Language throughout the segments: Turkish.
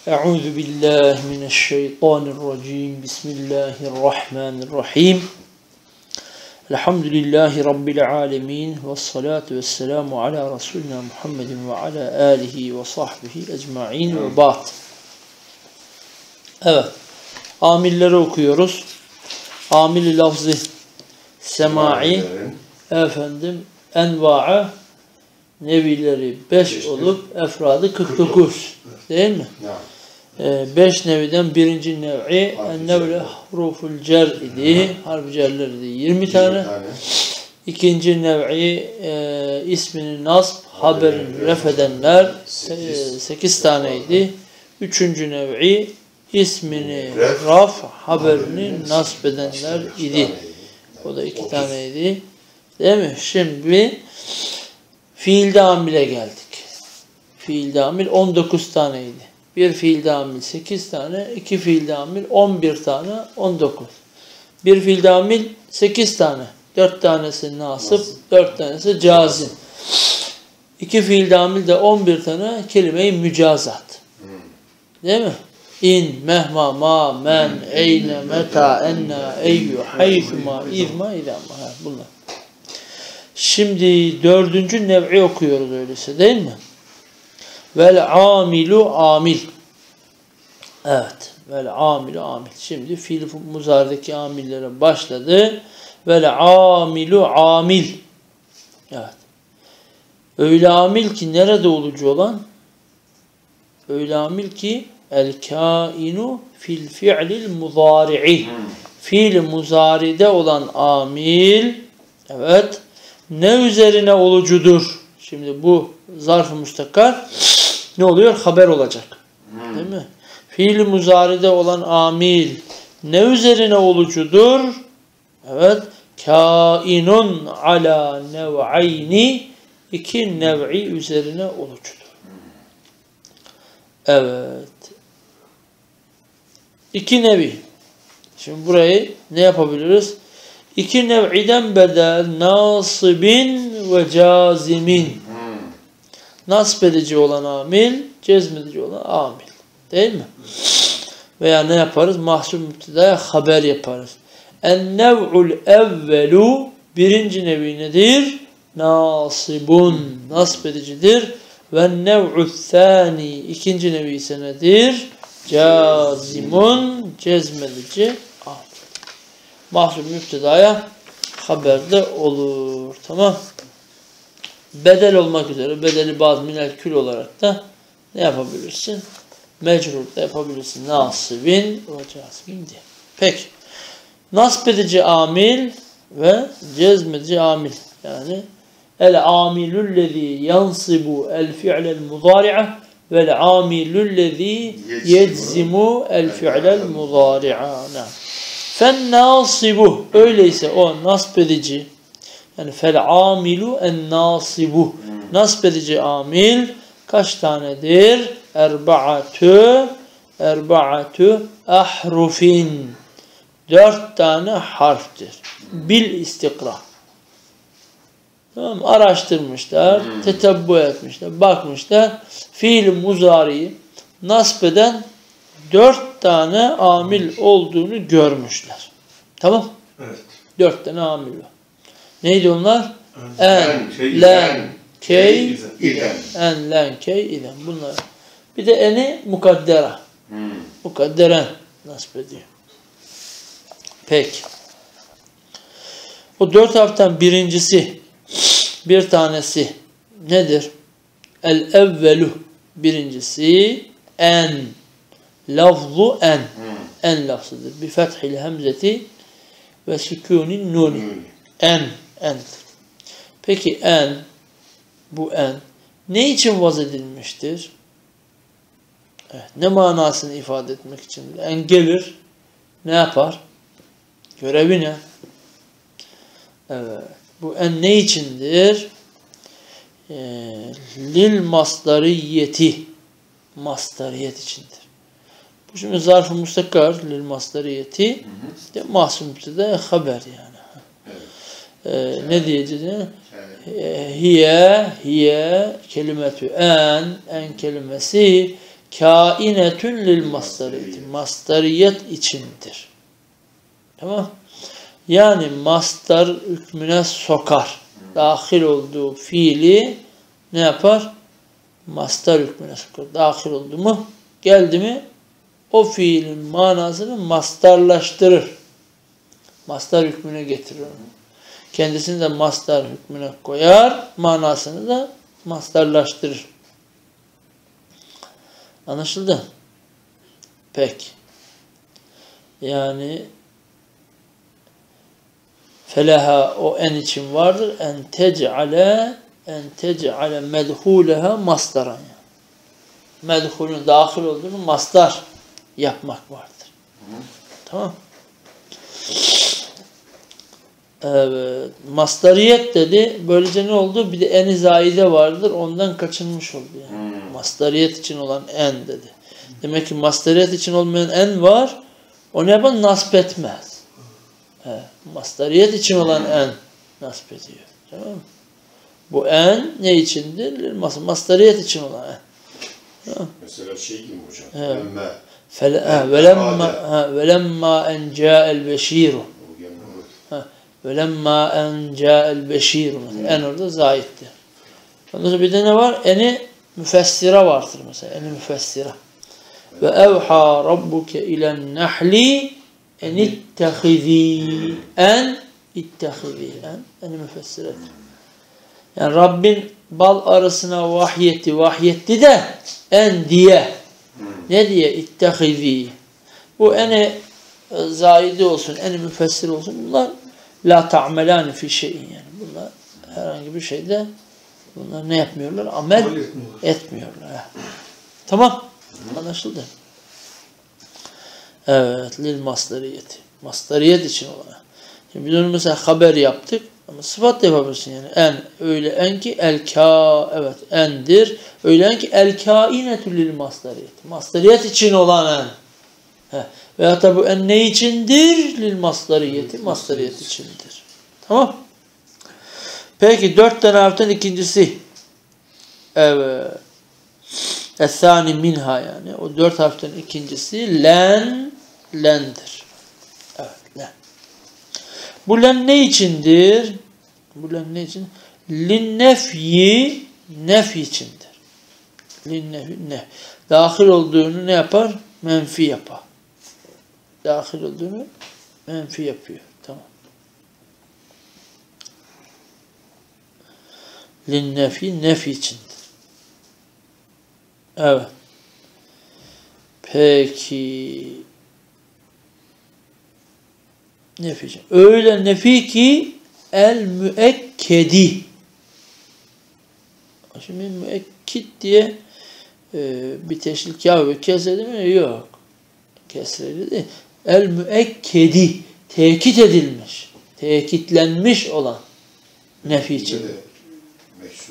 Euzu billahi mineşşeytanirracim. Bismillahirrahmanirrahim. Elhamdülillahi rabbil alamin ve salatu vesselamu ala resulina Muhammedin ve ala alihi ve sahbihi ecmaîn ve ba'd. Evet. Amilleri okuyoruz. Amil-i lafzı semai enva'a nevileri 5 olup efradı 49 değil mi? 5 neviden birinci nev'i ennevle huruful cer idi. Harf cerler idi. 20 tane. İkinci nev'i ismini nasb, haberini refedenler 8 taneydi. Üçüncü nev'i ismini raf, haberini nasb edenler idi. O da 2 taneydi. Değil mi? Şimdi fiilde amile geldik. Fiilde amil 19 taneydi. Bir fiilde amil 8 tane, 2 fiilde amil 11 tane, 19. Bir fiilde amil 8 tane. 4 tanesi nasip, 4 tanesi cazim. 2 fiilde amil de 11 tane kelime-i mücazat. Değil mi? İn, mehma, ma, men, eyne, meta, enna, eyyü, haythuma, izma, idama. Bunlar. Şimdi 4. nev'i okuyoruz öyleyse değil mi? Vel amilu amil. Evet. Vel amilu amil. Şimdi fiil muzardaki amillere başladı. Vel amilu amil. Evet. Öyle amil ki nerede olucu olan? Öyle amil ki el kainu fil fi'lil muzari'i. Fiil muzaride olan amil, evet, ne üzerine olucudur? Şimdi bu zarf-ı müstakar ne oluyor? Haber olacak. Değil mi? Fiil-i muzaride olan amil ne üzerine olucudur? Evet. Kainun ala nev'ayni, 2 nev'i üzerine olucudur. Evet. 2 nevi. Şimdi burayı ne yapabiliriz? 2 nev'iden bedel nasibin ve cazimin. Nasb edici olan amil, cezmedici olan amil. Değil mi? Veya ne yaparız? Mahsub müptedaya haber yaparız. En-nev'ul evvelu, birinci nevi nedir? Nasibun, nasb edicidir. Ve-nev'ul thani, ikinci nevi ise nedir? Cazimun, cezmedici amil. Mahsub müptedaya haberde olur. Tamam. Bedel olmak üzere, bedeli bazı minel kül olarak da ne yapabilirsin? Mecrur da yapabilirsin. Nasibin ve cazibin diye. Peki. Nasb edici amil ve cezmedici amil. Yani el amilüllezî yansibu el fi'lel muzari'a vel amilüllezî yeczimu el fi'lel muzari'a. Fen nasibu. Öyleyse o nasb edici, yani fel amilu en nasibu. Nasb edici amil kaç tanedir? Erba'atu ahrufin. 4 tane harftir. Bil istikra. Tamam mı? Araştırmışlar, tetebbu etmişler, bakmışlar. Fiil-i muzariyi nasb eden 4 tane amil olduğunu görmüşler. Tamam? Evet. 4 tane amil var. Neydi onlar? En, len, key, iden. En, len, key, iden. Bunlar. Bir de eni mukaddera. Mukadderen nasip ediyor. Peki. O 4 harften birincisi, bir tanesi nedir? El evvelu. Birincisi en. Lafzu en. En lafzıdır. Bi fethil hemzeti ve sükûnin nuni. En. En. Peki en, bu en ne için vaz edilmiştir? Evet, ne manasını ifade etmek için? En gelir, ne yapar? Görevi ne? Evet, bu en ne içindir? Lil masdariyeti, masdariyet içindir. Bu şimdi zarf-ı mustakar, lil masdariyeti, mahsub müpteda haber yani. Ne diyeceğiz? Hiye kelimetü en kelimesi kainetun lil masdariyeti. Masdariyet içindir. Tamam. Yani mastar hükmüne sokar. Dahil olduğu fiili ne yapar? Mastar hükmüne sokar. Dahil oldu mu? Geldi mi? O fiilin manasını mastarlaştırır. Mastar hükmüne getirir onu. Kendisini de mastar hükmüne koyar. Manasını da mastarlaştırır. Anlaşıldı? Peki. Yani feleha o en için vardır. En tec'ale medhuleha masdaran. Medhulün dahil olduğunu mastar yapmak vardır. Tamam. Evet. Mastariyet dedi. Böylece ne oldu? Bir de en-i zaide vardır. Ondan kaçınmış oldu yani. Mastariyet için olan en dedi. Demek ki mastariyet için olmayan en var. O ne yapar? Nasp etmez. Mastariyet için olan en nasp ediyor. Tamam mı? Bu en ne içindir? Mastariyet için olan en. Tamam. Mesela şey gibi hocam. Velemma en ca'el beşiru. Velemma en ca'el beşiru. En orada zahittir. Ondan sonra bir de ne var? Eni müfessire vardır mesela. Eni müfessire. Ve evha rabbuke ilen nahli en ittehizî. En ittehizî. Eni müfessiredir. Yani Rabbin bal arısına vahyetti de en diye. Ne diye? İttehizî. Bu eni zaidi olsun, eni müfessir olsun. Bunlar la ta'melâni fi şeyin yani. Bunlar herhangi bir şeyde bunlar ne yapmıyorlar? Amel etmiyorlar. Tamam. Anlaşıldı. Evet. Lil masdariyeti. Masdariyet için olan. Şimdi biz onu mesela haber yaptık. Ama sıfat da yapabilirsin yani. En. Öyle en ki evet. Endir. Öyle en ki el kainetu lil masdariyeti. Masdariyet için olan en. Veyahut da bu en ne içindir? Lil masdariyeti. Masdariyet içindir. Tamam. Peki 4 tane harften ikincisi. Evet. Es-sani minha yani. O 4 harften ikincisi lendir. Evet, len. Bu len ne içindir? Bu len ne için? Linnefyi nefi içindir. Linnefyi nef. Dahil olduğunu ne yapar? Menfi yapar. Dahil olduğunu menfi yapıyor. Tamam. Linnefyi nefi içindir. Evet. Peki. Nefi. Öyle nefi ki el müekkedi. Şimdi müekkid diye bir teşkil kâh ve kesre değil mi? Yok. Kesreli değil. El müekkedi. Tekit edilmiş. Tekitlenmiş olan nefi için. Meşhur.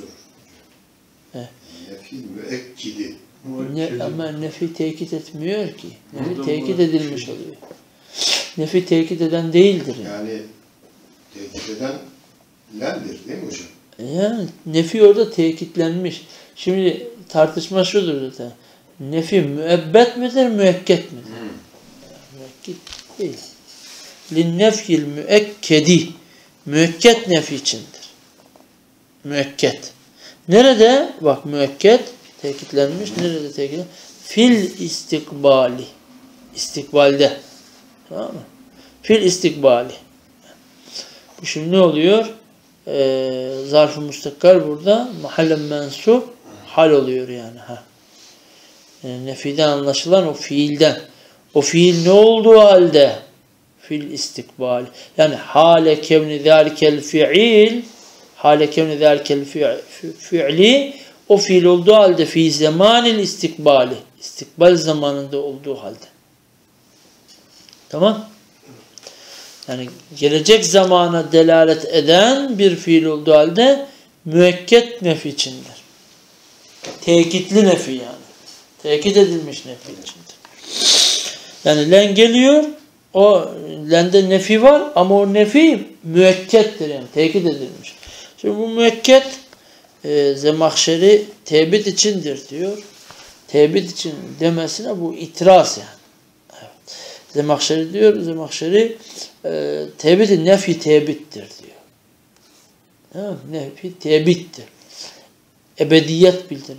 Nefi müekkidi. Ama nefi tekit etmiyor ki. Nefi tekit edilmiş oluyor. Nefi tekit eden değildir. Yani tekit eden lendir değil mi hocam? Yani nefi orada tekitlenmiş. Şimdi tartışma şudur zaten. Nefi müebbet midir, müekket midir? Müekket değil. Linnefyil müekkedi. Müekket nefi içindir. Müekket. Nerede? Bak müekket tekitlenmiş. Nerede tekitlenmiş? Fil istikbali. İstikbalde. Tamam mı? Fil istikbali. Bu şimdi ne oluyor? Zarf-ı müstakar burada mahallen mensup hal oluyor yani. Nefiden anlaşılan o fiilden. O fiil ne olduğu halde? Fil istikbali. Yani hale kevni zâlikel fiil hale kevni zâlikel fiili o fiil olduğu halde fi zamanil istikbali. İstikbal zamanında olduğu halde. Tamam? Yani gelecek zamana delalet eden bir fiil olduğu halde müekket nefi içindir. Tekitli nefi yani. Tekit edilmiş nefi içindir. Yani len geliyor, o lende nefi var ama o nefi müekkettir yani. Tekit edilmiş. Şimdi bu müekket Zemahşeri tebit içindir diyor. tebit için demesine bu itiraz yani. Evet. Zemahşeri diyor, Zemahşeri tebit-i nefi tebittir diyor. Evet, nefi tebittir. Ebediyet bildirir.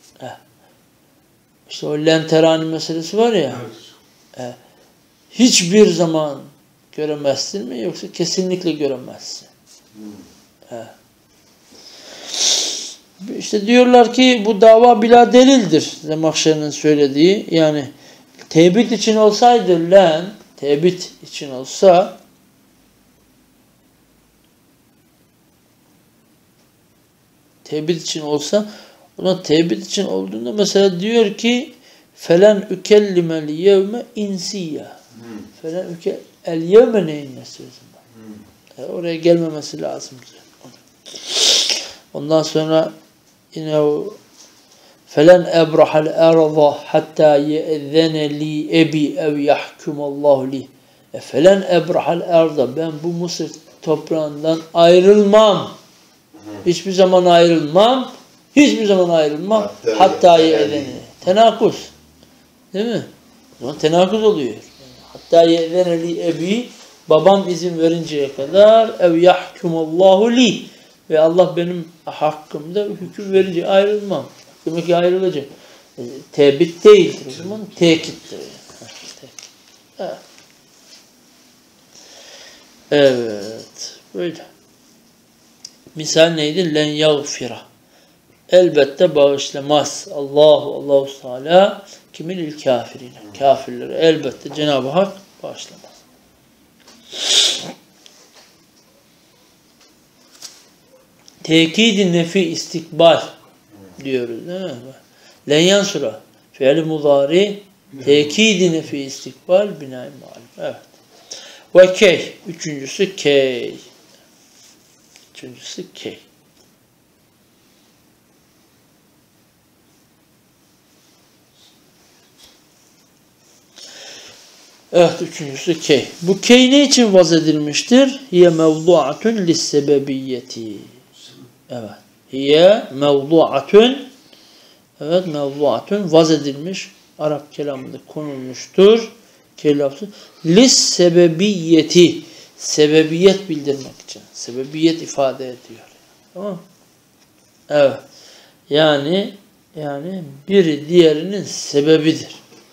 İşte o lenterani meselesi var ya, hiçbir zaman göremezsin mi yoksa kesinlikle göremezsin. İşte diyorlar ki bu dava bila delildir. Zemahşeri'nin söylediği. Yani tebit için olsaydı tebit için olsa ona tebit için olduğunda mesela diyor ki felen ükellimel yevme insiyya. Felen el yevme neyin sözünden. Oraya gelmemesi lazım. Ondan sonra yine o felen ebrahal erza hatta ye'zene li ebi ev yahkumallahu li. Felen ebrahal erza, ben bu Mısır toprağından ayrılmam. Hiçbir zaman ayrılmam. Hiçbir zaman ayrılmam. Hatta ye'zene. Tenakuz. Değil mi? O zaman tenakuz oluyor. Hatta ye'zene li ebi, babam izin verinceye kadar ev yahkumallahu li. Ve Allah benim hakkımda hüküm verince ayrılmam. Demek ki ayrılacak. Tebit değildir o zaman. Tekittir. Evet. Böyle. Misal neydi? Len yagfira. Elbette bağışlamaz. Allahu Teala kimin il kafirine. Kafirlere elbette Cenab-ı Hak bağışlamaz. Tekid-i nefi istikbal diyoruz değil mi? Len yansura. Fiil-i mudari. Tekid-i nefi istikbal bina-i malum. Evet. Ve key. Üçüncüsü key. Evet, üçüncüsü key. Bu key ne için vaz edilmiştir? Hiye mevdu'atun lissebebiyyeti. Evet. Hiye mevdu'atun. Evet, mevdu'atun vaz edilmiş. Arap kelamında konulmuştur. Kelafı. Lissebebiyyeti. Sebebiyet bildirmek için. Sebebiyet ifade ediyor. Tamam mı? Evet. Yani biri diğerinin sebebidir.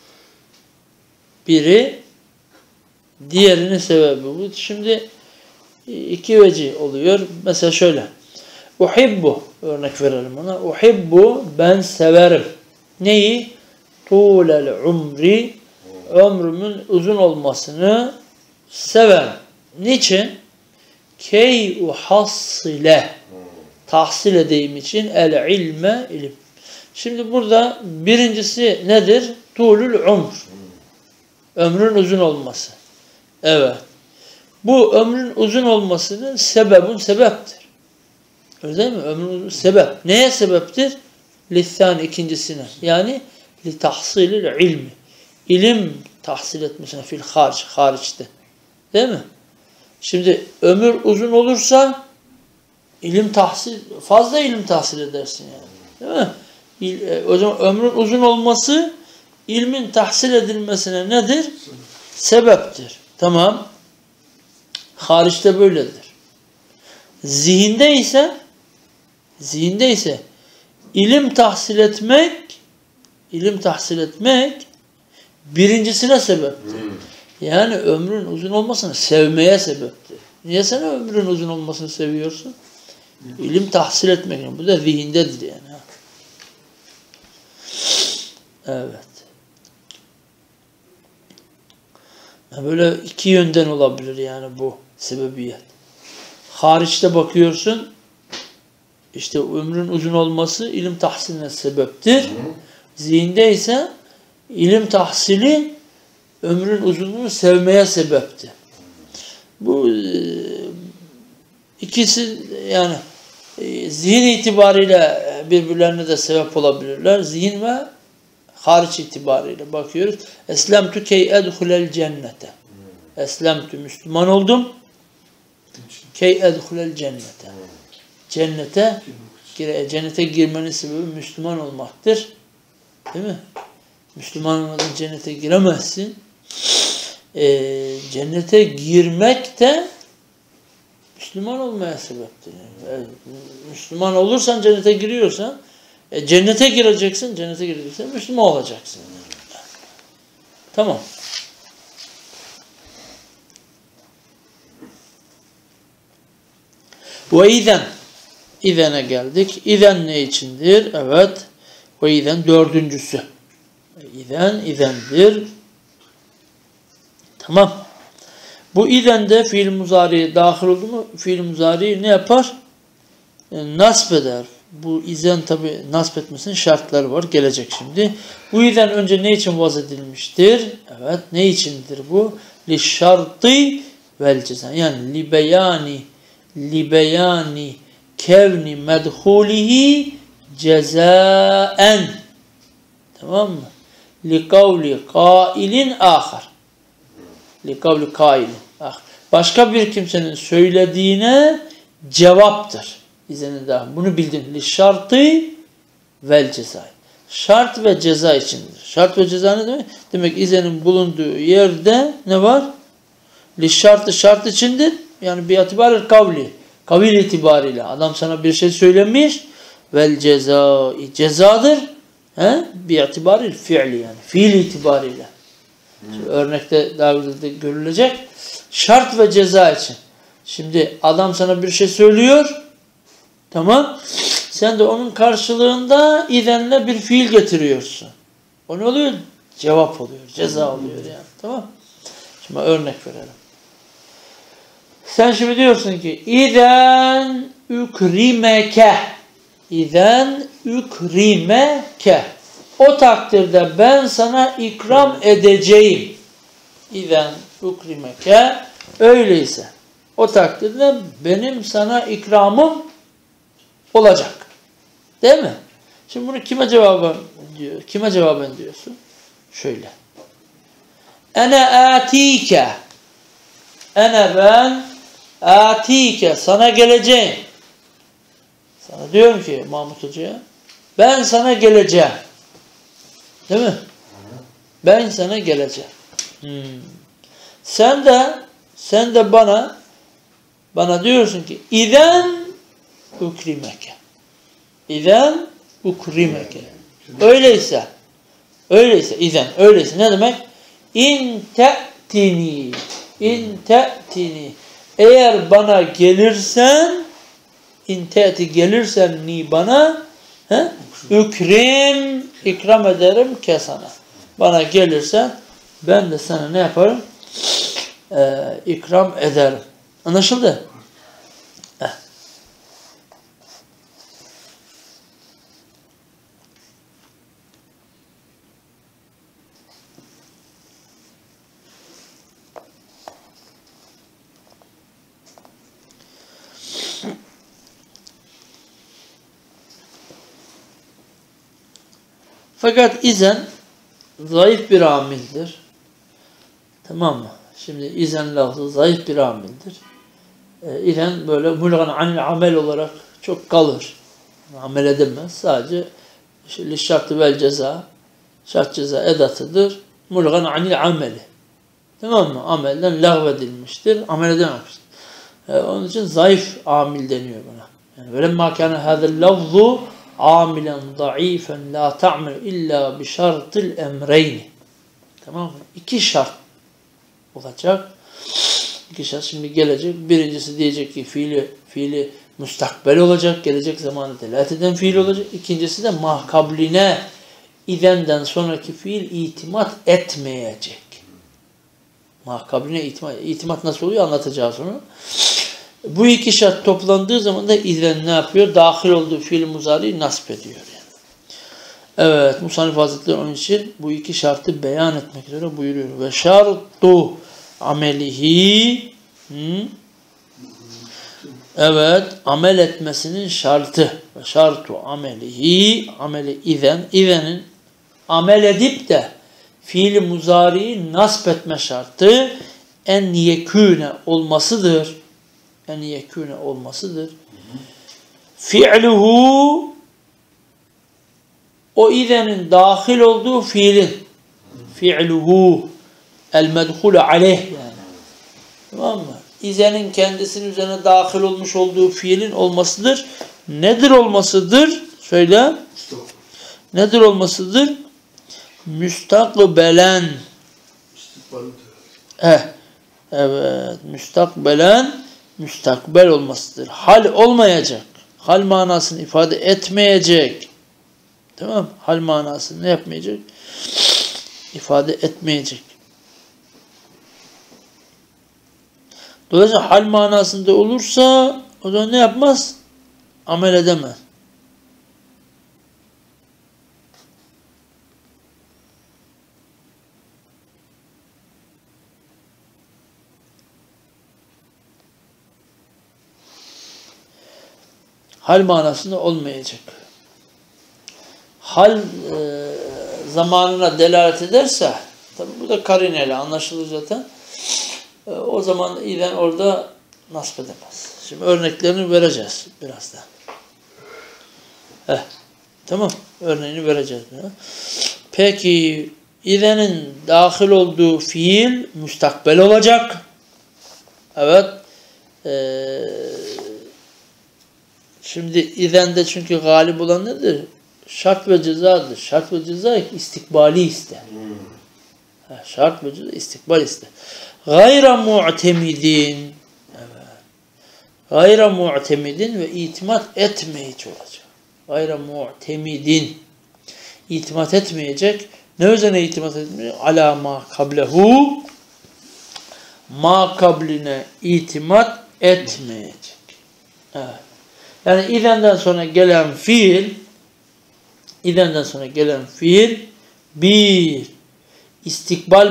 Biri diğerinin sebebi. Bu şimdi iki vecih oluyor. Mesela şöyle. Uhibbu, örnek verelim ona. Uhibbu, ben severim. Neyi? Tuğlel umri, ömrümün uzun olmasını severim. Niçin? Key uhassile, tahsil edeyim için el ilme, ilim. Şimdi burada birincisi nedir? Tuğlül umr. Ömrün uzun olması. Evet. Bu ömrün uzun olmasının sebeptir. Öyle değil mi? Ömrün uzun sebep. Neye sebeptir? Lithani, ikincisine. Yani li tahsilil ilmi. İlim tahsil etmesine fil hariçte. Değil mi? Şimdi ömür uzun olursa fazla ilim tahsil edersin yani. Değil mi? O zaman ömrün uzun olması ilmin tahsil edilmesine nedir? Sebeptir. Tamam. Hariçte böyledir. Zihinde ise ilim tahsil etmek birincisine sebeptir. Yani ömrün uzun olmasını sevmeye sebeptir. Niye sen ömrün uzun olmasını seviyorsun? İlim tahsil etmek. Bu da zihindedir yani. Evet. Böyle iki yönden olabilir yani bu sebebiyet. Hariçte bakıyorsun, işte ömrün uzun olması ilim tahsiline sebeptir. Zihinde ise ilim tahsili ömrün uzunluğunu sevmeye sebeptir. Bu ikisi yani zihin itibariyle birbirlerine de sebep olabilirler. Zihin ve hariç itibariyle bakıyoruz. Eslemtu key edhulel cennete. Eslemtu, Müslüman oldum. Key edhulel cennete. Cennete girmenin sebebi Müslüman olmaktır. Değil mi? Müslüman olmadan cennete giremezsin. Cennete girmek de Müslüman olmaya sebeptir. Yani Müslüman olursan cennete giriyorsan cennete gireceksin. Cennete gireceksin. Müslüman olacaksın. Tamam. Ve İzen'e geldik. İzen ne içindir? Evet. Ve izen dördüncüsü. İzendir. Tamam. Bu izende fiil muzari dahil oldu mu? Fiil muzari ne yapar? Nasb eder. Bu izen tabi nasb etmesinin şartları var. Gelecek şimdi. Bu izen önce ne için vaz edilmiştir? Evet. Ne içindir bu? Li şartı vel ceza. Yani li beyani kevni medhulihi cezaen. Tamam mı? Li kavli kailin ahar. Li kavli kailin ahar. Başka bir kimsenin söylediğine cevaptır. İzene daha. Bunu bildin. Li şartı vel ceza. Şart ve ceza içindir. Şart ve ceza ne demek? Demek izenin bulunduğu yerde ne var? Li şartı şart içindir. Yani bir itibarı kavli. Kavil itibariyle. Adam sana bir şey söylemiş. Vel ceza cezadır. Bir itibarı fiili yani. Fiil itibariyle. Örnekte daha güzel görülecek. Şart ve ceza için. Şimdi adam sana bir şey söylüyor. Tamam. Sen de onun karşılığında izenle bir fiil getiriyorsun. O ne oluyor? Cevap oluyor. Ceza oluyor yani. Tamam. Şimdi örnek verelim. Sen şimdi diyorsun ki İzen ükrimeke. İzen ükrimeke. O takdirde ben sana ikram edeceğim. İzen ükrimeke. Öyleyse o takdirde benim sana ikramım olacak. Değil mi? Şimdi bunu kime cevaben diyor? Kime cevaben diyorsun? Şöyle. Ene atike. Ene ben atike. Sana geleceğim. Sana diyorum ki Mahmut Hoca'ya ben sana geleceğim. Değil mi? Ben sana geleceğim. Sen de bana diyorsun ki İzen ukrimeke. İzen ukrimeke. Öyleyse İzen öyleyse ne demek? İn te'tini. Eğer bana gelirsen gelirsen ni bana ikram ederim ke sana. Bana gelirsen ben de sana ne yaparım? İkram ederim. Anlaşıldı? Fakat izen zayıf bir amildir. Tamam mı? Şimdi izen lafzı zayıf bir amildir. İzen böyle mulgan anil amel olarak çok kalır. Amel edilmez. Sadece şartı vel ceza, şart ceza edatıdır. Mulgan anil ameli. Tamam mı? Amelden lağvedilmiştir. Amel edememiştir. Onun için zayıf amil deniyor buna. Yani velemma kana hâzel lafzu amilen zayıfen la ta'mel illa bi şartil emreyni. Tamam mı? İki şart olacak. İki şart şimdi gelecek. Birincisi diyecek ki fiili müstakbel olacak. Gelecek zamanı telat eden fiil olacak. İkincisi de mahkabline idenden sonraki fiil itimat etmeyecek. Mahkabline itimat nasıl oluyor anlatacağız onu. Bu iki şart toplandığı zaman da izen ne yapıyor? Dahil olduğu fiil muzari'yi nasp ediyor. Yani. Evet, Musannif Hazretleri onun için bu iki şartı beyan etmek üzere buyuruyor. Ve şartu amelihi evet, amel etmesinin şartı. Ve şartu amelihi ameli izenin amel edip de fiil muzari'yi nasp etme şartı en yekûne olmasıdır. En yekûne olmasıdır. Fi'luhu o izenin dahil olduğu fiilin fi'luhu el medhulu aleyh yani. Tamam mı? İzenin kendisinin üzerine dahil olmuş olduğu fiilin olmasıdır. Nedir olmasıdır? Söyle. Nedir olmasıdır? Müstakbelen. Evet. Müstakbelen müstakbel olmasıdır. Hal olmayacak. Hal manasını ifade etmeyecek. Tamam. Hal manasını ne yapmayacak? İfade etmeyecek. Dolayısıyla hal manasında olursa o zaman ne yapmaz? Amel edemez. Hal manasında olmayacak. Hal zamanına delalet ederse, tabi bu da karineyle anlaşılır zaten. O zaman ilen orada nasip edemez. Şimdi örneklerini vereceğiz birazdan. Tamam. Örneğini vereceğiz. Peki ilenin dahil olduğu fiil müstakbel olacak. Evet. Şimdi izende çünkü galip olan nedir? Şart ve cezadır. Şart ve ceza istikbali ister. Şart ve ceza istikbal ister. Gayra mu'temidin. Evet. Gayra mu'temidin ve itimat etmeyici olacak. Gayra mu'temidin. İtimat etmeyecek. Ne üzerine itimat etmeyecek? Ala ma kablehu. Ma kabline itimat etmeyecek. Evet. Yani idenden sonra gelen fiil bir istikbal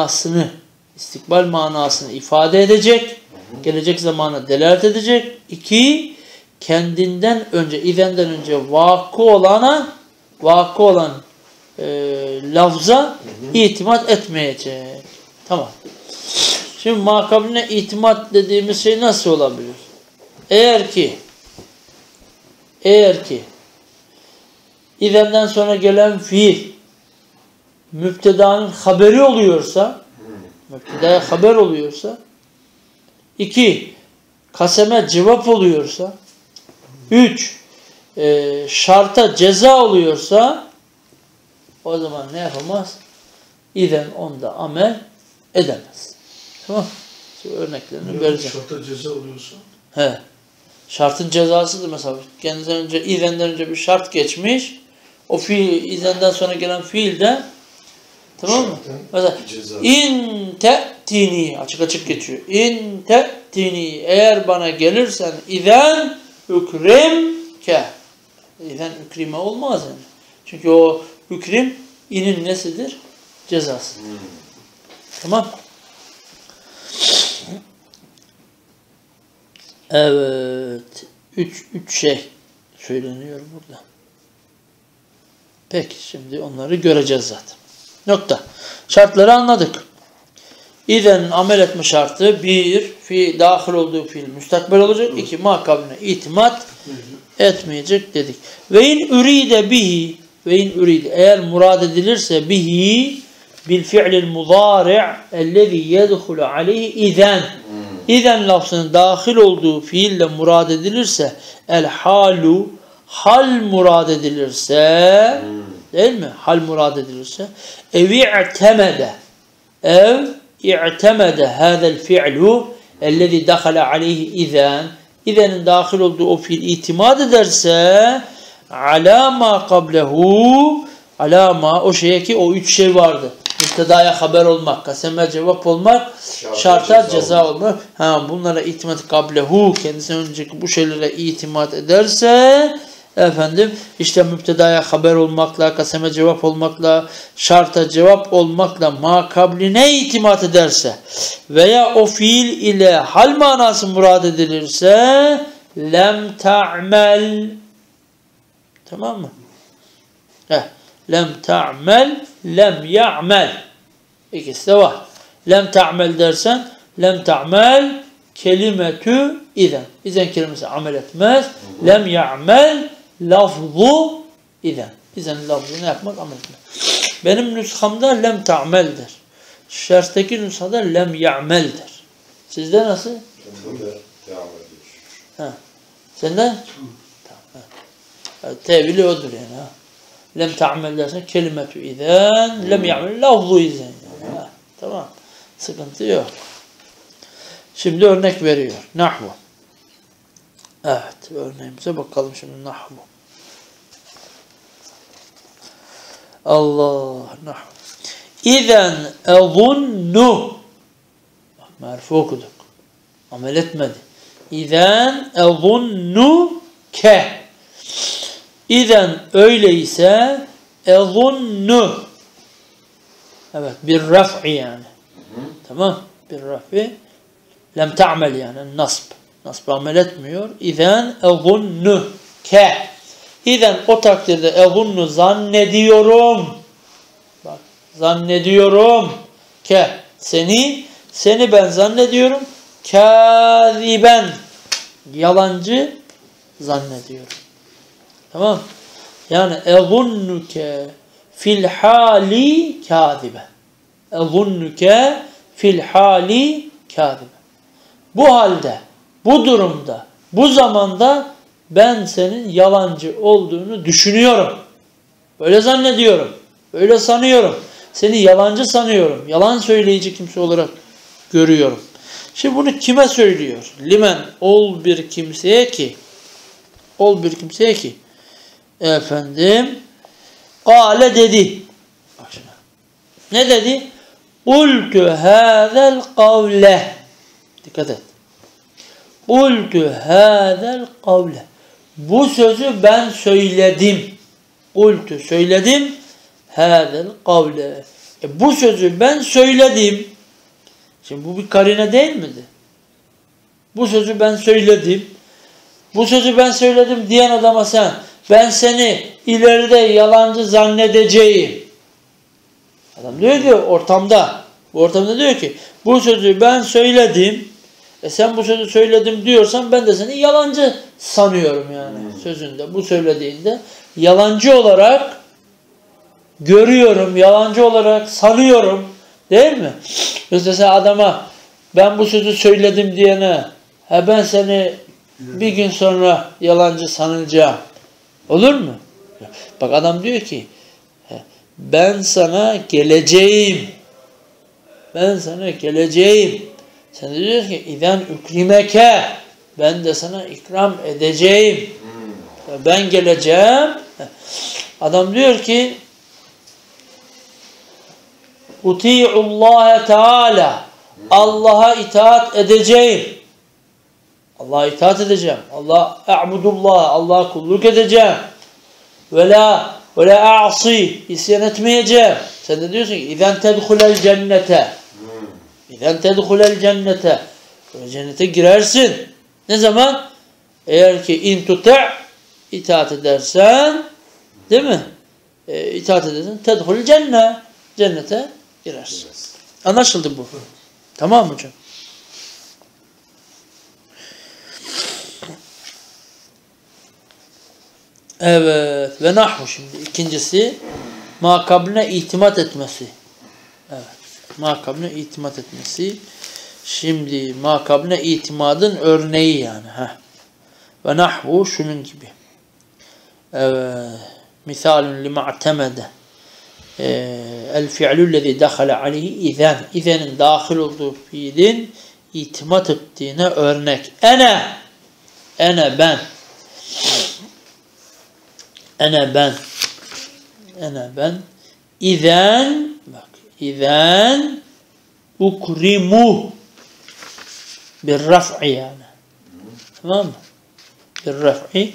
manasını ifade edecek. Gelecek zamana delalet edecek. 2 kendinden önce idenden önce vakı olan lafza itimat etmeyecek. Tamam. Şimdi makabline itimat dediğimiz şey nasıl olabilir? Eğer ki idenden sonra gelen fiil müptedanın haberi oluyorsa, müptedaya haber oluyorsa, 2 kaseme cevap oluyorsa, 3 şarta ceza oluyorsa, o zaman ne yapamaz? İden onda amel edemez. Tamam. Şimdi örneklerini vereceğim. Şarta ceza oluyorsa? Şartın cezasıdır mesela. Kendinden önce, idenden önce bir şart geçmiş. O fiil, idenden sonra gelen fiil de, tamam mı? Mesela in te'tini, açık geçiyor. İn te'tini, eğer bana gelirsen iden ükrimke. İden ükrime olmaz yani. Çünkü o ükrim inin nesidir? Cezası. Tamam. Evet. Üç şey söyleniyor burada. Peki şimdi onları göreceğiz zaten. Nokta. Şartları anladık. İzen amel etme şartı 1 dahil olduğu fiil müstakbel olacak. 2 makabine itimat etmeyecek dedik. Ve in üride eğer murad edilirse bihi bil fi'lil mudari' ellezî yedhulu aleyhi izen. İzen lafzının dahil olduğu fiille murad edilirse el halu hal murad edilirse değil mi? Hal murad edilirse ev i'temede hâzel fi'lu ellezî dahale aleyhi izen. İzenin dahil olduğu o fiil itimat ederse alâ mâ kablehu alâ mâ o şeye ki o 3 şey vardı. Müptedaya haber olmak, kaseme cevap olmak, şarta ceza olmak. Bunlara itimat kablehu kendisinden önceki bu şeylere itimat ederse işte müptedaya haber olmakla, kaseme cevap olmakla, şarta cevap olmakla makabline itimat ederse veya o fiil ile hal manası murad edilirse lem ta'mel. Tamam mı? Lem ta'mel, lem ya'mel. İkisi de var. Lem ta'mel dersen, lem ta'mel kelimetü izen. İzen kelimesi amel etmez. Lem ya'mel lafzu izen. İzen lafzını yapmak amel etmek. Benim nüshamda lem ta'meldir. Şerhteki nüshada lem ya'meldir. Sizde nasıl? Sen de devam ediyorsun. Ha. Sende? Tamam. Tevili odur yani. Ha. Lem ta'mel dersen kelimetü izen, lem ya'mel lafzu izen. Yani. Ha. Tamam. Sıkıntı yok. Şimdi örnek veriyor. Nahvu. Evet. Örneğimize bakalım şimdi nahvu. Allah nahvu. İzen ezunnu. Bak merfu okuduk. Amel etmedi. İzen ezunnu ke. İzen öyleyse ezunnu. Evet bir raf'i yani. Tamam. Bir raf'i. Lem ta'mel yani. Nasb. Nasb amel etmiyor. İzen ezunnu ke. İzen o takdirde ezunnu zannediyorum. Bak zannediyorum ke. Seni ben zannediyorum. Kâziben. Yalancı zannediyorum. Tamam. Yani ezunnuke fil hali kâzibe. Ezunnuke fil hali kâzibe. Bu halde, bu durumda, bu zamanda ben senin yalancı olduğunu düşünüyorum. Böyle zannediyorum. Böyle sanıyorum. Seni yalancı sanıyorum. Yalan söyleyici kimse olarak görüyorum. Şimdi bunu kime söylüyor? Limen ol bir kimseye ki efendim kâle dedi. Bak şimdi. Ne dedi? Kultu hâzel kavle. Dikkat et. Kultu hâzel kavle. Bu sözü ben söyledim. Kultu söyledim. Hâzel kavle. Bu sözü ben söyledim. Şimdi bu bir karine değil miydi? Bu sözü ben söyledim. Bu sözü ben söyledim diyen adama sen, ben seni ileride yalancı zannedeceğim. Adam diyor ki bu ortamda diyor ki, bu sözü ben söyledim. Sen bu sözü söyledim diyorsan ben de seni yalancı sanıyorum yani sözünde. Bu söylediğinde yalancı olarak görüyorum, yalancı olarak sanıyorum. Değil mi? Mesela adama ben bu sözü söyledim diyene ben seni bir gün sonra yalancı sanılacağım. Olur mu? Bak adam diyor ki ben sana geleceğim. Ben sana geleceğim. Sen de diyorsun ki İzen ukrimeke. Ben de sana ikram edeceğim. Ben geleceğim. Adam diyor ki Uti'ullâhe Teâlâ. Allah'a itaat edeceğim. Allah'a itaat edeceğim. Allah'a kulluk edeceğim. Ve la a'si. İsyan etmeyeceğim. Sen de diyorsun ki İzen tedhulel cennete. İzen tedhulel cennete. Cennete girersin. Ne zaman? Eğer ki in tuta' itaat edersen, değil mi? İtaat edersen tedhulel cennet. Cennete girersin. Anlaşıldı bu. Tamam mı hocam? Evet. Ve nahvu şimdi. İkincisi makabline itimat etmesi. Evet. Makabline itimat etmesi. Şimdi makabline itimadın örneği yani. Ve nahvu şunun gibi. Evet. Misalun lima'temede. El fi'lüllezî dehale aleyhi izen. İzenin dahil olduğu fiilin itimat ettiğine örnek. Ene ben. İzen ukrimu bir raf'i yani. Tamam mı? Bir raf'i.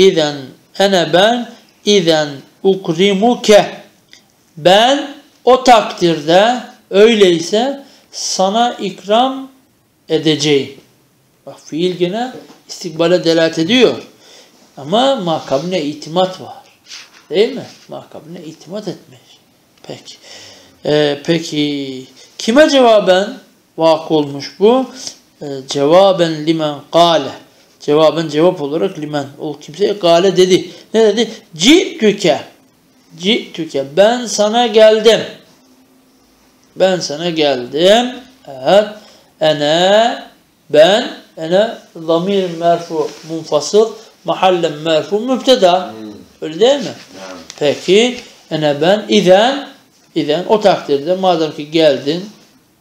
İzen ukrimuke. Ben o takdirde öyleyse sana ikram edeceğim. Bak fiil gene istikbale delalet ediyor. Ama makabine itimat var. Değil mi? Makabine itimat etmiş. Peki. Peki kime cevaben vakı olmuş bu? Cevaben limen kâle. Cevaben cevap olarak limen. O kimseye kâle dedi. Ne dedi? Ci'tüke. Ci'tüke. Ben sana geldim. Ben sana geldim. Evet. Ene. Ben. Ene. Zamir merfu munfasıl. Mahallen merfu mübteda. Öyle değil mi? Peki. Ene ben. İzen. O takdirde madem ki geldin.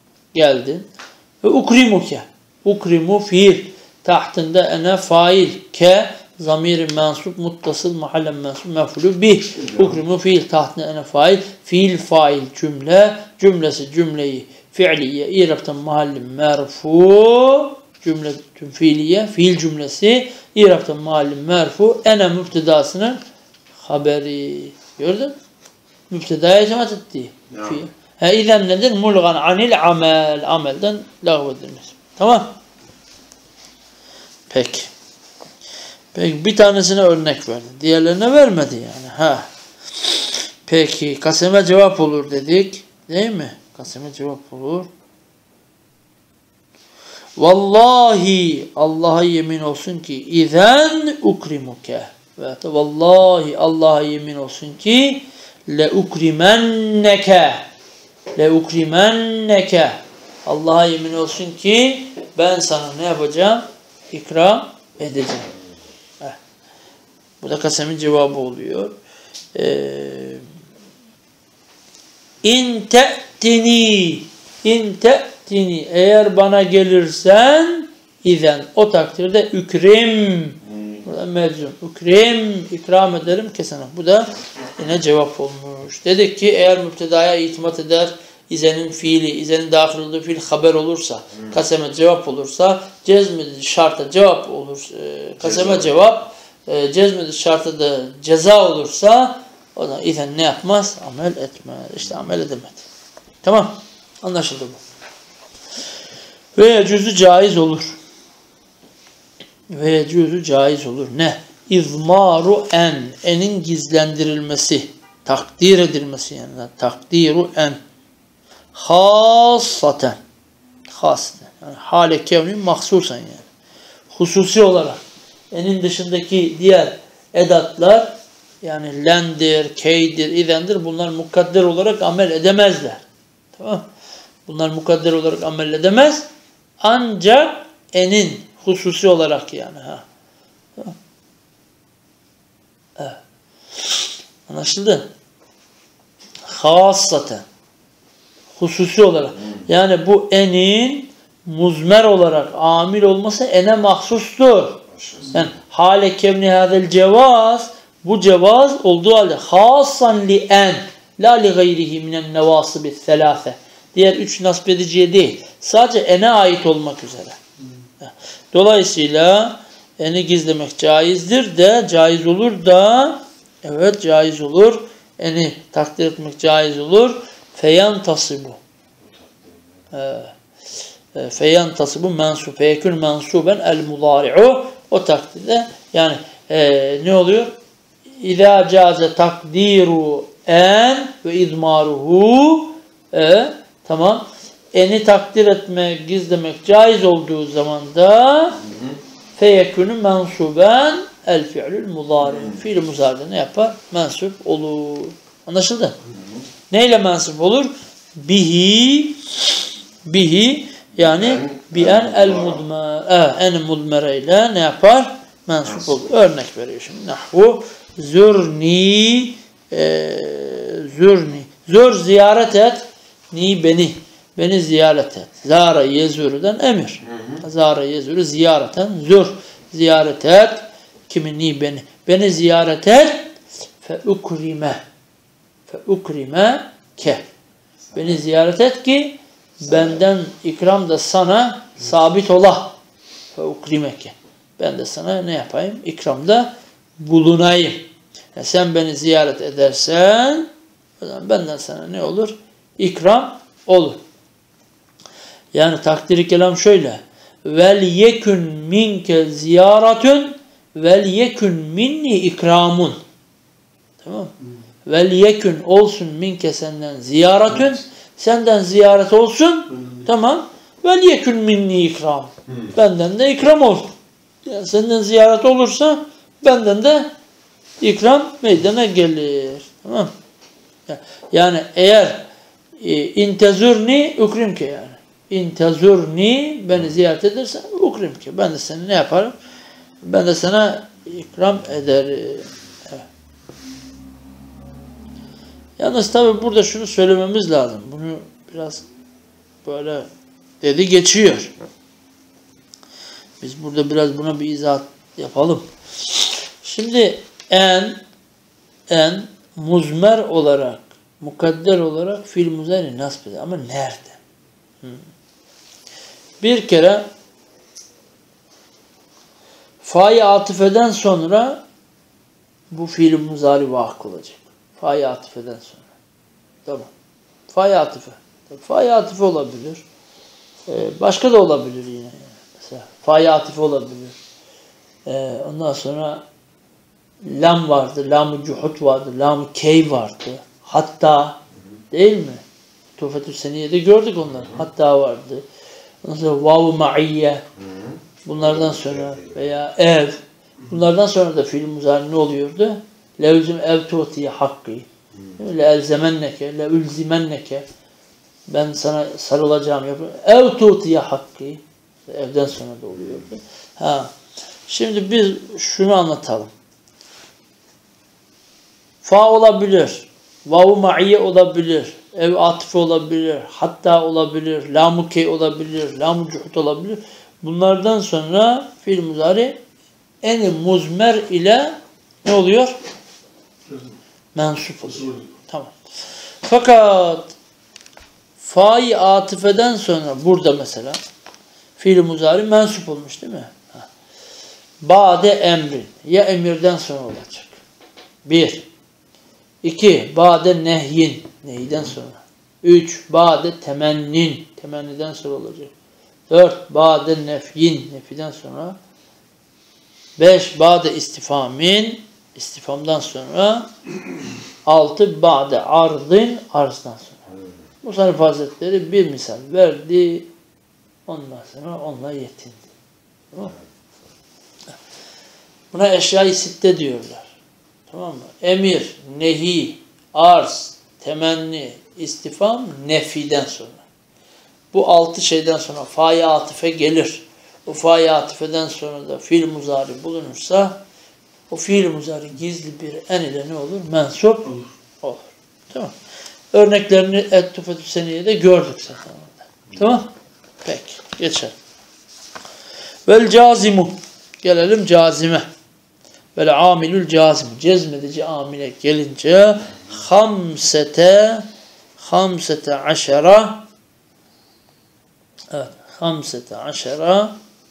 Ve ukrimuke. Ukrimu fiil. Tahtında ene fail. Ke. Zamir-i mensup muttasıl mahallen mensup mef'ulü bih. Ukrimu fiil tahtına ene fail. Fiil fail cümle. Cümlesi cümleyi fi'liye. İrab'tan mahalli merfu. Cümle fiiliye. Fiil cümlesi. İrab'tan mahalli merfu. Ene müptedasının haberi. Gördün? Müptedaya cemaat etti. İzen nedir? Mulgan anil amel. Amelden lağvedilmez. Tamam. Peki. Peki bir tanesine örnek verdi. Diğerlerine vermedi yani. Peki kaseme cevap olur dedik. Değil mi? Kaseme cevap olur. Vallahi Allah'a yemin olsun ki izen ukrimuke. Ve vallahi Allah'a yemin olsun ki le ukrimenneke. Le ukrimenneke. Allah'a yemin olsun ki ben sana ne yapacağım? İkram edeceğim. Bu da kasemin cevabı oluyor. İn te'tini eğer bana gelirsen izen o takdirde ükrim. Burada mevzum. Ükrim ikram ederim kesene. Bu da yine cevap olmuş. Dedik ki eğer müptedaya itimat eder izenin fiili, izenin dahil olduğu fiil haber olursa, kaseme cevap olursa, cezmedi şarta cevap olur. Kaseme cevap, cezmedi şarta da ceza olursa, o da izen ne yapmaz? Amel etmez. İşte amel edemedi. Tamam. Anlaşıldı bu. Ve yecuzu caiz olur. Ve yecuzu caiz olur. Ne? İzmaru enin gizlendirilmesi, takdir edilmesi yani. Takdiru en. Hasaten. Yani hale kevni mahsusen yani. Hususi olarak. Enin dışındaki diğer edatlar yani lendir, keydir, izendir. Bunlar mukadder olarak amel edemezler. Tamam. Bunlar mukadder olarak amel edemez. Ancak enin hususi olarak yani. Tamam. Evet. Anlaşıldı? Hasaten. Hususi olarak. Yani bu enin muzmer olarak amil olması ene mahsustur. Yani hale kevni hadel cevaz bu cevaz olduğu halde hasan li en la li gayrihi minen nevasıbi selase. Diğer üç nasbediciye değil. Sadece ene ait olmak üzere. Dolayısıyla eni gizlemek caizdir de caiz olur da evet caiz olur. Eni takdir etmek caiz olur. Feyantasibu. Feyantasibu mensup. Feyekün mensuben el mudari'u. O takdirde yani ne oluyor? İzâ câze takdiru en ve izmaruhu tamam. Eni takdir etmek, gizlemek caiz olduğu zaman da feyekünü mensuben el fi'lül mudari. Fiil-i muzari'de ne yapar? Mensup olur. Anlaşıldı? Neyle mensup olur? Bihi yani bi'en el mudmer. En mudmereyle ne yapar? Mensup olur. Örnek veriyor şimdi. Nahvu zürni zür ziyaret et ni beni ziyaret et. Zara yezürüden emir. Zara yezürü ziyareten zür ziyaret et kimi ni beni ziyaret et fe ukrime ke beni ziyaret et ki benden ikram da sana sabit ola fe ukrime ke ben de sana ne yapayım? İkramda bulunayım. Yani sen beni ziyaret edersen o zaman benden sana ne olur? İkram olur. Yani takdiri kelam şöyle. Vel yekun minke ziyaretun vel yekun minni ikramun. Tamam. Vel yekun olsun minke senden ziyaretun senden ziyaret olsun. Tamam. Vel yekun minni ikram. Benden de ikram olsun. Yani senden ziyaret olursa benden de ikram meydana gelir. Tamam. Yani eğer intezurni ukrimke yani. İntezurni beni ziyaret edersen ukrimke. Ben de seni ne yaparım? Ben de sana ikram ederim. Evet. Yalnız tabi burada şunu söylememiz lazım. Bunu biraz böyle dedi geçiyor. Biz burada biraz buna bir izah yapalım. Şimdi en muzmer olarak, mukadder olarak fiil muzari nasb eder. Ama nerede? Bir kere fa-i atifeden sonra bu fiil muzari vakı olacak. Fa-i atifeden sonra. Tamam. Fa-i atife. Fa-i atife olabilir. Başka da olabilir yine. Mesela fa-i atife olabilir. Ondan sonra lam vardı, lam-ı cuhut vardı, lam-ı key vardı. Hatta değil mi? Tuhfetü Seniye'de gördük onları. Hatta vardı. Ondan sonra vav-ı ma'iyye. Bunlardan sonra veya ev. Bunlardan sonra da fiil muzari ne oluyordu? Levzim ev tuğtiye hakkı. Le elzemenneke, le ülzimenneke. Ben sana sarılacağım yapıyorum. Ev tuğtiye hakkı. Evden sonra da oluyordu. Şimdi biz şunu anlatalım. Fa olabilir. Vav-ı ma'iyye olabilir. Ev atife olabilir. Hatta olabilir. Lam-ı key olabilir. Lam-ı cuhut olabilir. Bunlardan sonra fiil muzari en muzmer ile ne oluyor? Mensup oluyor. Tamam. Fakat fa-i atifeden sonra burada mesela fiil muzari mensup olmuş değil mi? Ba'de emrin. Ya emirden sonra olacak. 1. 2. Ba'de nehyin. Nehiden sonra. 3. Ba'de temennin. Temenniden sonra olacak. 4. Ba'de nefyin. Nefiden sonra. 5. Ba'de istifamin. İstifamdan sonra. 6. Ba'de ardın. Arzdan sonra. Musannif Hazretleri bir misal verdi. Ondan sonra onunla yetindi. Tamam mı? Buna eşya-i sitte diyorlar. Tamam mı? Emir, nehi, arz, temenni, istifam, nefiden sonra. Bu 6 şeyden sonra fa-i atife gelir. O fa-i atifeden sonra da fiil muzari bulunursa o fiil muzari gizli bir en ile ne olur? Mensup olur. Tamam. Örneklerini Et-Tuhfetü Seniye'de gördük zaten. Tamam. Peki. Geçelim. Vel cazimu. Gelelim cazime. Vel amilül cazim. Cezmedici amile gelince hamsete aşera evet. Hamsete aşera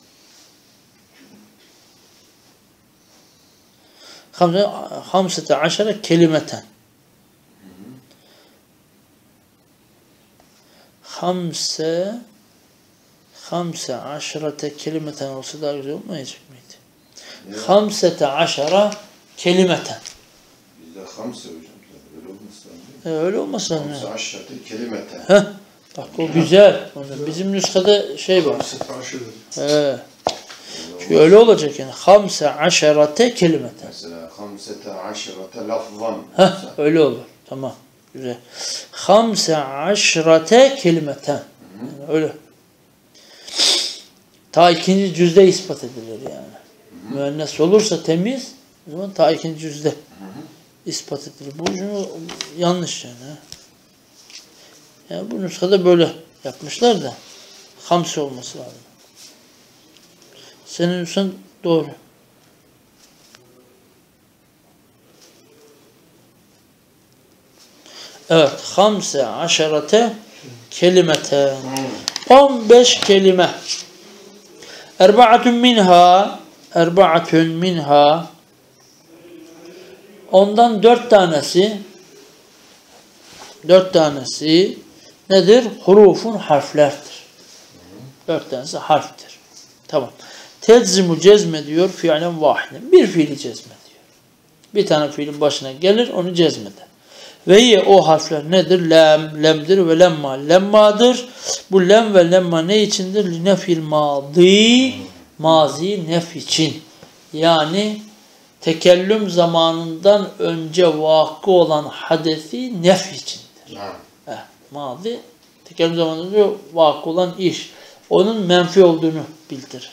hamsete aşera kelimeten. Hamse aşerete kelimeten olsa daha güzel olmayacak mıydı? Hamsete aşera kelimeten. Bizde hamse hocam. Öyle olmasa. Öyle olmasa ne? Hamse aşerete kelimeten. Bak o güzel. Bizim nüskada şey var. Hamsete aşerete. Çünkü öyle olacak yani. Hamse aşerete kelimeten. Mesela hamsete aşerete lafzan. Öyle olur. Tamam. Güzel. Hamse aşerete kelimeten. Yani öyle. Ta 2. cüzde ispat edilir yani. Müennes olursa temiz, o zaman ta 2. cüzde ispat edilir. Bu yanlış yani. Yani bu nüskada böyle yapmışlar da hamse olması lazım. Senin nüskan doğru. Evet. Hamse aşerete kelimeten. 15 kelime. Erba'atun minha ondan 4 tanesi nedir? Hurufun harflerdir. 4 tanesi harftir. Tamam. Teczimu cezmediyor fiilen vahiden. Bir fiili cezmediyor. Bir tane fiilin başına gelir onu cezmeder. Ve o harfler nedir? Lem, lemdir ve lemma. Lemmadır. Bu lem ve lemma ne içindir? Nefil mazi nef için. Yani tekellüm zamanından önce vakı olan hadesi nef içindir. Mazi, tekellüm zamanından önce vakı olan iş. Onun menfi olduğunu bildirir.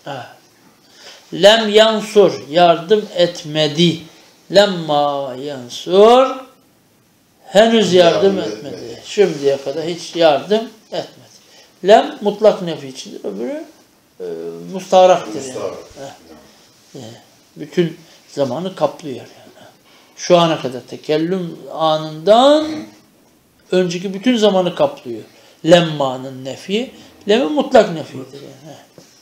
Lem yansur, yardım etmedi. Lemma yansur, henüz yardım etmedi. Şimdiye kadar hiç yardım etmedi. Lem mutlak nefi içindir. Öbürü mustağraktır. Yani. Bütün zamanı kaplıyor yani. Şu ana kadar tekellüm anından önceki bütün zamanı kaplıyor. Lemma'nın nefi, lem'in mutlak nefidir yani.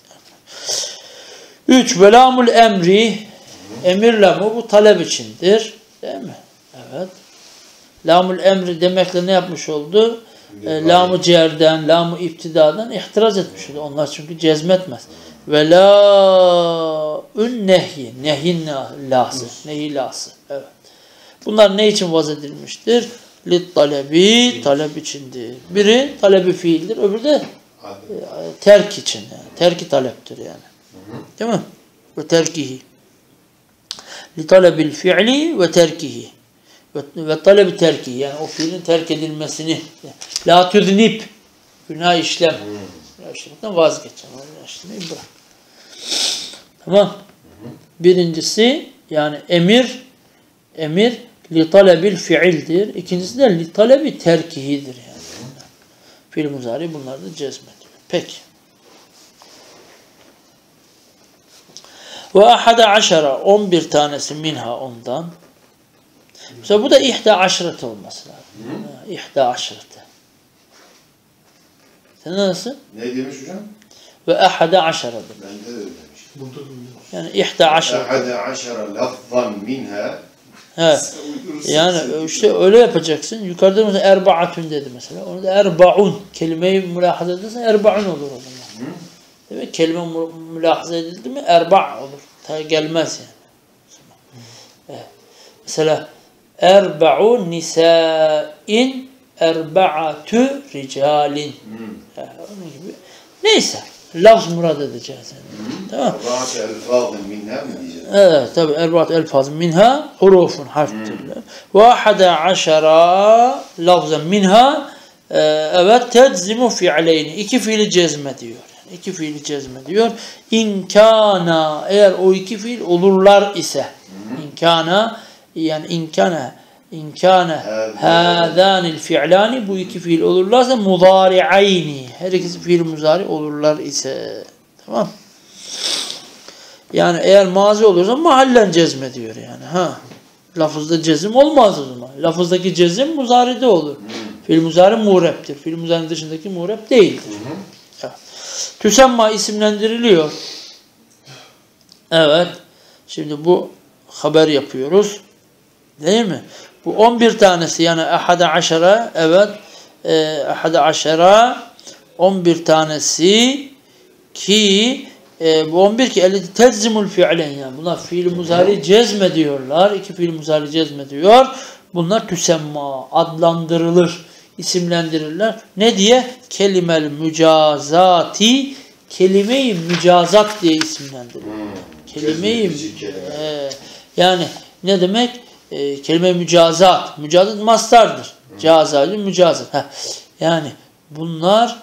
3. Ve lamul emri, emir lamı bu talep içindir. Değil mi? Evet. Lamul emri demekle ne yapmış oldu? Lam-ı cerden, lam-ı iptidadan ihtiraz etmiş oldu. Onlar çünkü cezmetmez. Ve la-ün nehyi, nehyin lası, nehi lası. Evet. Bunlar ne için vaz edilmiştir? Lit talebi, talep içindir. Biri talebi fiildir, öbürü de terk için. Yani. Terki taleptir yani. Değil mi? Ve terkihi. Li talebil fi'li ve terkihi. Ve talebi terkihi. Yani o fiilin terk edilmesini. La tüznib. Günah işlem. Günah işlemekten vazgeç. Günah işlemeyi bırak. Tamam. Birincisi yani emir li talebil fiildir. İkincisi de li talebi terkihidir yani. Fiil muzari bunlar da cezmediyor. Peki. Ve ahada aşara 11 tanesi minha ondan. Mesela bu da ihda aşrete olması lazım. İhda aşrete. Sen nasıl? Ne demiş hocam? Ve ahada aşara. Ben de öyle demiştim. Yani ihda aşrete. Ahada aşara lafzan minha. Evet. Yani işte öyle yapacaksın. Yukarıda mesela erbaatun dedi mesela. Onu da erbaun. Kelimeyi mülahaza edersen erbaun olur o zaman. Değil mi? Kelime mülahaza edildi mi erba olur. Ta gelmez yani. Evet. Mesela erba'u nisa'in erba'atu ricalin. Onun gibi. Neyse. Lafz murad edeceğiz. Yani. Tamam. Erbaat elfazın minha mı diyeceğiz? Evet tabi. Erbaat elfazın minha hurufun harftirler. Ve ahada aşara lafzan minha evet teczimu fi'leyni. İki fiili cezme diyor. Yani iki fiili cezme diyor. İnkana eğer o iki fiil olurlar ise inkana yani inkâne hâzânil fi'lâni bu iki fiil olurlarsa mudâri'ayni her ikisi fiil muzari olurlar ise tamam. Yani eğer mazi olursa mahallen cezme diyor yani. Ha. Lafızda cezim olmaz o zaman. Lafızdaki cezim muzaride olur. Fiil muzari muğreptir. Fiil muzarinin dışındaki muğrep değildir. Evet. Tüsemma isimlendiriliyor. Evet. Şimdi bu haber yapıyoruz. Değil mi? Bu 11 tanesi yani ahada aşara evet ahada aşara 11 tanesi ki bu 11 ki elleti teczimul fi'len yani bunlar fiil muzari cezme diyorlar. İki fiil muzari cezme diyor. Bunlar tüsemma adlandırılır, isimlendirirler. Ne diye? Kelimel mücazati kelime-i mücazat diye isimlendirilir. Kelime-i yani ne demek? Kelime-i mücazat. Mücazat mastardır. Cazayı mücazat. Yani bunlar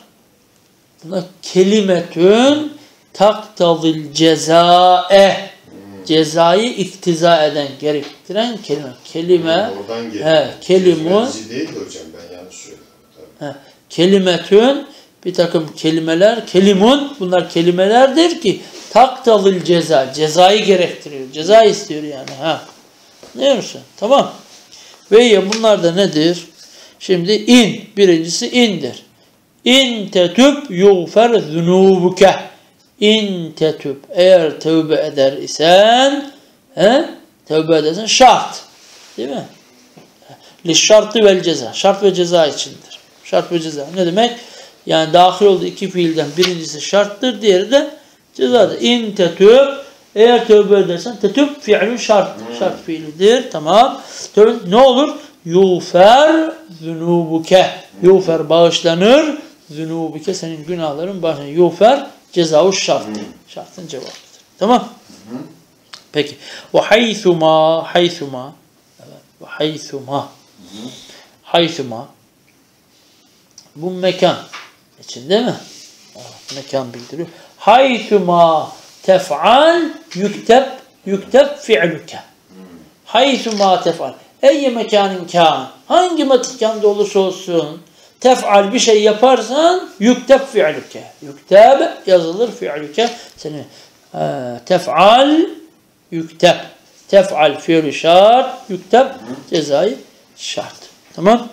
kelimetün taktazil cezae cezayı iktiza eden, gerektiren kelime. Kelime kelimun değil de hocam ben yanlış söyledim. Kelimetün bir takım kelimeler, kelimun bunlar kelimelerdir ki taktazil ceza. Cezayı gerektiriyor. Ceza istiyor yani. Ha. Ne diyorsun? Tamam. Ve bunlar da nedir? Şimdi birincisi indir. İn tetüb yuğfer zunubuke. İn tetüb eğer tövbe eder isen tövbe edersen şart. Değil mi? Li şartı vel ceza. Şart ve ceza içindir. Şart ve ceza. Ne demek? Yani dahil olduğu iki fiilden birincisi şarttır, diğeri de cezadır. İn tetüb eğer tövbe edersen tetüb fiilü şart. Şart fiilidir. Tamam. Tövbe, ne olur? Yuğfer zunubuke. Yuğfer bağışlanır. Zunubuke senin günahların bağışlanır. Yuğfer ceza-u şart. Şartın cevabıdır. Tamam. Peki. Ve haythuma. Evet. Ve haythuma. Haythuma. Bu mekan için değil mi? Mekan bildiriyor. Haythuma tef'al yükteb fi'luke. Haythuma tef'al. Ey mekanın kan. Hangi mekanda olursa olsun tef'al bir şey yaparsan yükteb fi'luke. Yükteb yazılır fi'luke. Seni tef'al yükteb. Tef'al fi'lü şart. Yükteb cezai şart. Tamam.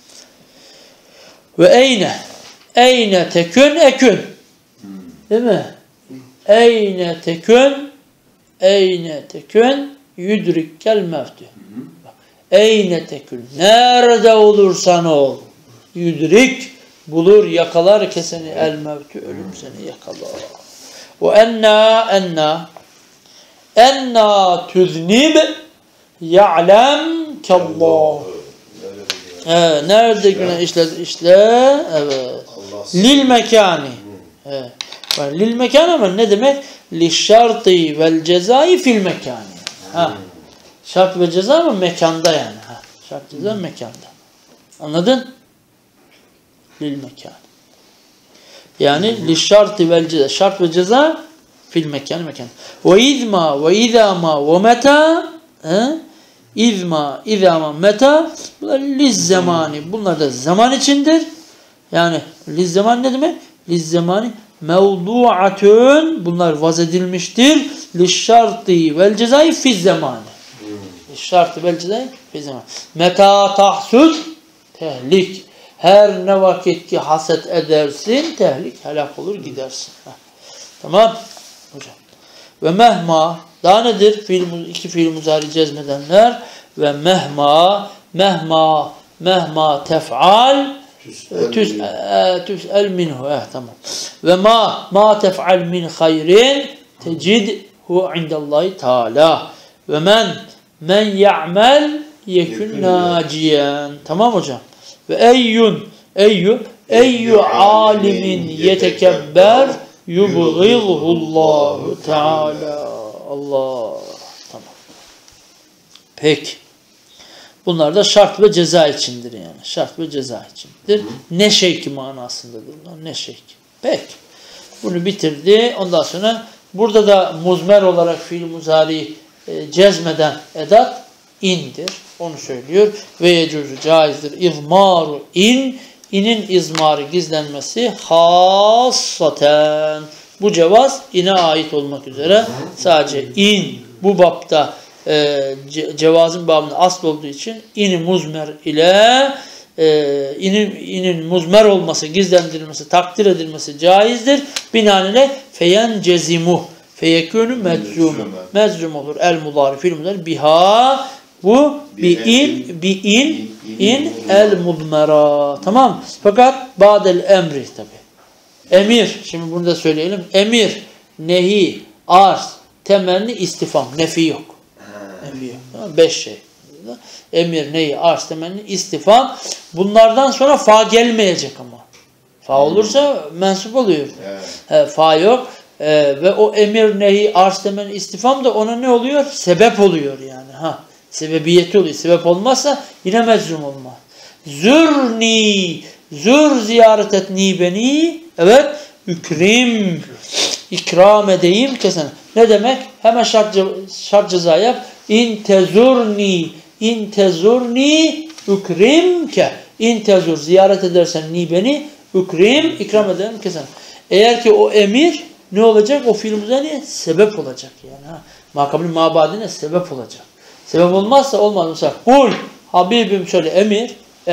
Ve eyne tekün ekün. Değil mi? Eyne tekün yudrikkel mevtü. Eyne tekün. Nerede olursan ol. Yudrik bulur, yakalar keseni el mevtü. Ölüm seni yakalar. Ve enna tüznib ya'lem kallah. Nerede günah işle? Evet. Lil mekani. Evet. Lil mekani ama ne demek? Li şartı vel cezai fil mekani. Şart ve ceza mı? Mekanda yani. Şart ceza mekanda. Anladın? Lil mekani. Yani li şartı vel ceza. Şart ve ceza fil mekani. Ve izma ve izama ve meta İzma, izama, meta bunlar liz zamani. Bunlar da zaman içindir. Yani liz zaman ne demek? Liz zamani mevdu'atun. Bunlar vaz edilmiştir. Liz şartı vel cezai fiz zamani. Liz şartı vel cezai fiz zamani. Meta tahsud tehlik. Her ne vakit ki haset edersin tehlik, helak olur gidersin. Tamam hocam. Ve mehma daha nedir? İki fiil muzari cezmedenler ve mehma tef'al tüs'el minhu. Tamam. Ve ma tef'al min hayrin tecidhu indallahi teala. Ve men ya'mel yekun naciyen. Tamam hocam. Ve eyyu alimin yetekebber yubghidhullahu teala. Allah. Tamam. Peki. Bunlar da şart ve ceza içindir yani. Şart ve ceza içindir. Ne şevki manasındadır bunlar. Ne şevki. Peki. Bunu bitirdi. Ondan sonra burada da muzmer olarak fiil muzari cezmeden edat indir. Onu söylüyor. Ve yecuzu caizdir. İzmaru inin izmarı gizlenmesi hassaten. Bu cevaz ine ait olmak üzere sadece in bu bapta cevazın babında asıl olduğu için in muzmer ile inin muzmer olması, gizlendirilmesi, takdir edilmesi caizdir. Binaenaleyh feyen cezimu feyekûnü meczum olur. El mudari fiil mudari biha bu bi in el mudmera. Tamam. Fakat ba'del emri tabi. Emir, şimdi bunu da söyleyelim. Emir, nehi, arz, temenni, istifam. Nefi yok. Nefi yok. Tamam. 5 şey. Emir, nehi, arz, temenni, istifam. Bunlardan sonra fa gelmeyecek ama. Fa olursa mensup oluyor. Evet. Fa yok. Ve o emir, nehi, arz, temenni, istifam da ona ne oluyor? Sebep oluyor yani. Sebebiyeti oluyor. Sebep olmazsa yine meczum olmaz. Zür ziyaret etni beni. Evet. Ükrim. İkram edeyim kesen. Ne demek? Hemen şart ceza yap. İn tezurni ükrimke. İn tezur ziyaret edersen ni beni ükrim ikram ederim kesen. Eğer ki o emir ne olacak? O fiil muzari sebep olacak yani. Makabul mabadine sebep olacak. Sebep olmazsa olmaz. Mesela kul Habibim söyle emir.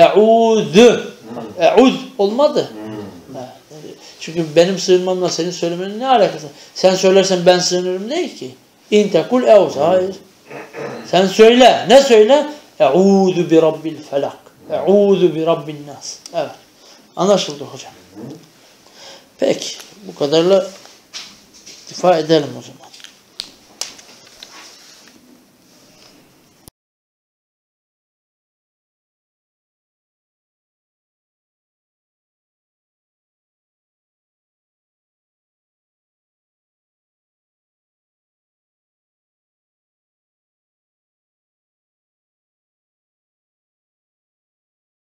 E'ud olmadı. Çünkü benim sığınmamla senin söylemenin ne alakası? Sen söylersen ben sığınırım değil ki. İn tekul e'uz. Hayır. Sen söyle. Ne söyle? E'udu bi rabbil felak. E'udu bi rabbin nas. Evet. Anlaşıldı hocam. Peki. Bu kadarla iktifa edelim o zaman.